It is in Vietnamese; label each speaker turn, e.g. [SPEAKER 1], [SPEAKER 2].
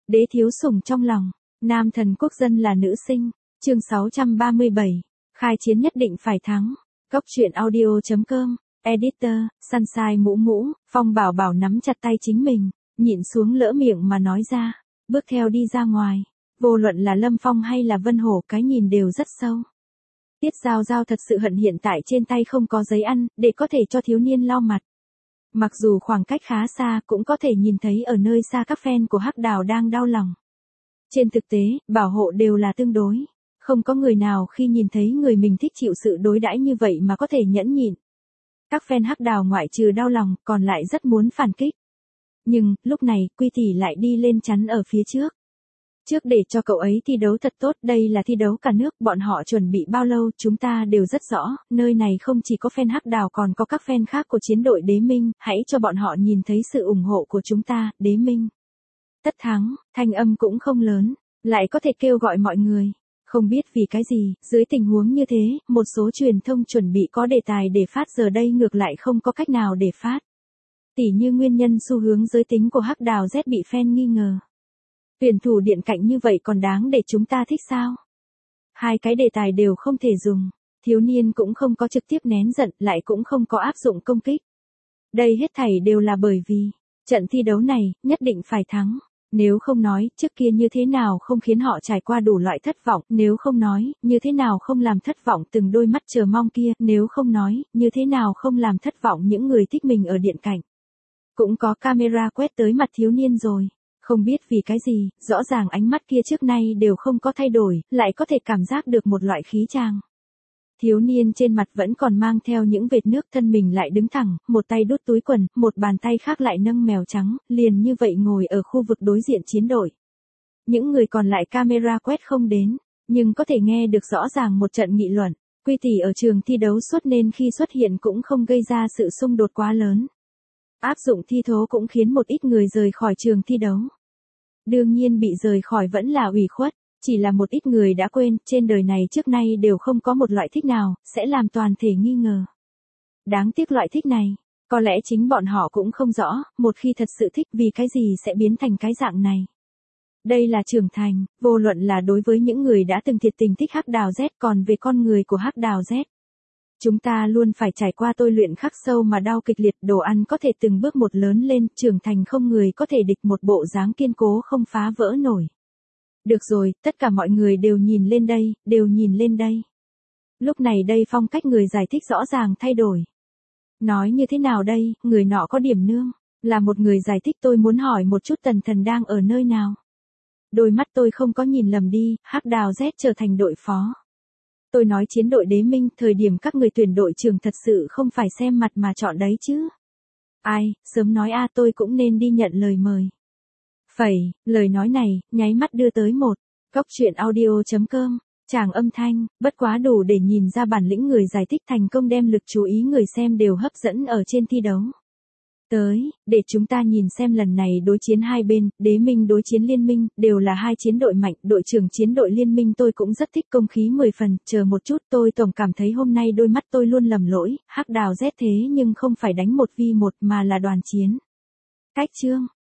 [SPEAKER 1] Đế thiếu sủng trong lòng, nam thần quốc dân là nữ sinh, chương 637, khai chiến nhất định phải thắng, Cốc truyện audio.com, editor, Sunshine mũ mũ, Phong Bảo Bảo nắm chặt tay chính mình, nhịn xuống lỡ miệng mà nói ra, bước theo đi ra ngoài, vô luận là Lâm Phong hay là Vân Hổ cái nhìn đều rất sâu. Tiết Giao Giao thật sự hận hiện tại trên tay không có giấy ăn, để có thể cho thiếu niên lau mặt. Mặc dù khoảng cách khá xa cũng có thể nhìn thấy ở nơi xa các fan của Hắc Đào đang đau lòng. Trên thực tế, bảo hộ đều là tương đối. Không có người nào khi nhìn thấy người mình thích chịu sự đối đãi như vậy mà có thể nhẫn nhịn. Các fan Hắc Đào ngoại trừ đau lòng còn lại rất muốn phản kích. Nhưng, lúc này, Quy Tỷ lại đi lên chắn ở phía trước. Trước để cho cậu ấy thi đấu thật tốt, đây là thi đấu cả nước, bọn họ chuẩn bị bao lâu chúng ta đều rất rõ, nơi này không chỉ có fan Hắc Đào còn có các fan khác của chiến đội Đế Minh, hãy cho bọn họ nhìn thấy sự ủng hộ của chúng ta, Đế Minh. Tất thắng, thanh âm cũng không lớn, lại có thể kêu gọi mọi người. Không biết vì cái gì, dưới tình huống như thế, một số truyền thông chuẩn bị có đề tài để phát giờ đây ngược lại không có cách nào để phát. Tỉ như nguyên nhân xu hướng giới tính của Hắc Đào Z bị fan nghi ngờ. Tuyển thủ điện cạnh như vậy còn đáng để chúng ta thích sao? Hai cái đề tài đều không thể dùng, thiếu niên cũng không có trực tiếp nén giận, lại cũng không có áp dụng công kích. Đây hết thảy đều là bởi vì, trận thi đấu này, nhất định phải thắng. Nếu không nói, trước kia như thế nào không khiến họ trải qua đủ loại thất vọng, nếu không nói, như thế nào không làm thất vọng từng đôi mắt chờ mong kia, nếu không nói, như thế nào không làm thất vọng những người thích mình ở điện cạnh. Cũng có camera quét tới mặt thiếu niên rồi. Không biết vì cái gì, rõ ràng ánh mắt kia trước nay đều không có thay đổi, lại có thể cảm giác được một loại khí chàng. Thiếu niên trên mặt vẫn còn mang theo những vệt nước, thân mình lại đứng thẳng, một tay đút túi quần, một bàn tay khác lại nâng mèo trắng, liền như vậy ngồi ở khu vực đối diện chiến đội. Những người còn lại camera quét không đến, nhưng có thể nghe được rõ ràng một trận nghị luận. Quy Tỷ ở trường thi đấu suốt nên khi xuất hiện cũng không gây ra sự xung đột quá lớn. Áp dụng thi thố cũng khiến một ít người rời khỏi trường thi đấu. Đương nhiên bị rời khỏi vẫn là ủy khuất, chỉ là một ít người đã quên, trên đời này trước nay đều không có một loại thích nào, sẽ làm toàn thể nghi ngờ. Đáng tiếc loại thích này, có lẽ chính bọn họ cũng không rõ, một khi thật sự thích vì cái gì sẽ biến thành cái dạng này. Đây là trưởng thành, vô luận là đối với những người đã từng thiệt tình thích Hắc Đào Z, còn về con người của Hắc Đào Z. Chúng ta luôn phải trải qua tôi luyện khắc sâu mà đau kịch liệt, đồ ăn có thể từng bước một lớn lên, trưởng thành không người có thể địch, một bộ dáng kiên cố không phá vỡ nổi. Được rồi, tất cả mọi người đều nhìn lên đây, đều nhìn lên đây. Lúc này đây phong cách người giải thích rõ ràng thay đổi. Nói như thế nào đây, người nọ có điểm nương, là một người giải thích, tôi muốn hỏi một chút Tần Thần đang ở nơi nào. Đôi mắt tôi không có nhìn lầm đi, Hắc Đào Z trở thành đội phó. Tôi nói chiến đội Đế Minh, thời điểm các người tuyển đội trưởng thật sự không phải xem mặt mà chọn đấy chứ. Ai, sớm nói a, tôi cũng nên đi nhận lời mời. Lời nói này, nháy mắt đưa tới một, Cốc truyện audio.com, tràng âm thanh, bất quá đủ để nhìn ra bản lĩnh người giải thích thành công đem lực chú ý người xem đều hấp dẫn ở trên thi đấu. Tới, để chúng ta nhìn xem lần này đối chiến hai bên, Đế Minh đối chiến Liên Minh, đều là hai chiến đội mạnh, đội trưởng chiến đội Liên Minh tôi cũng rất thích, công khí 10 phần, chờ một chút, tôi tổng cảm thấy hôm nay đôi mắt tôi luôn lầm lỗi, Hắc Đào Z thế nhưng không phải đánh 1v1 mà là đoàn chiến. Cách chương,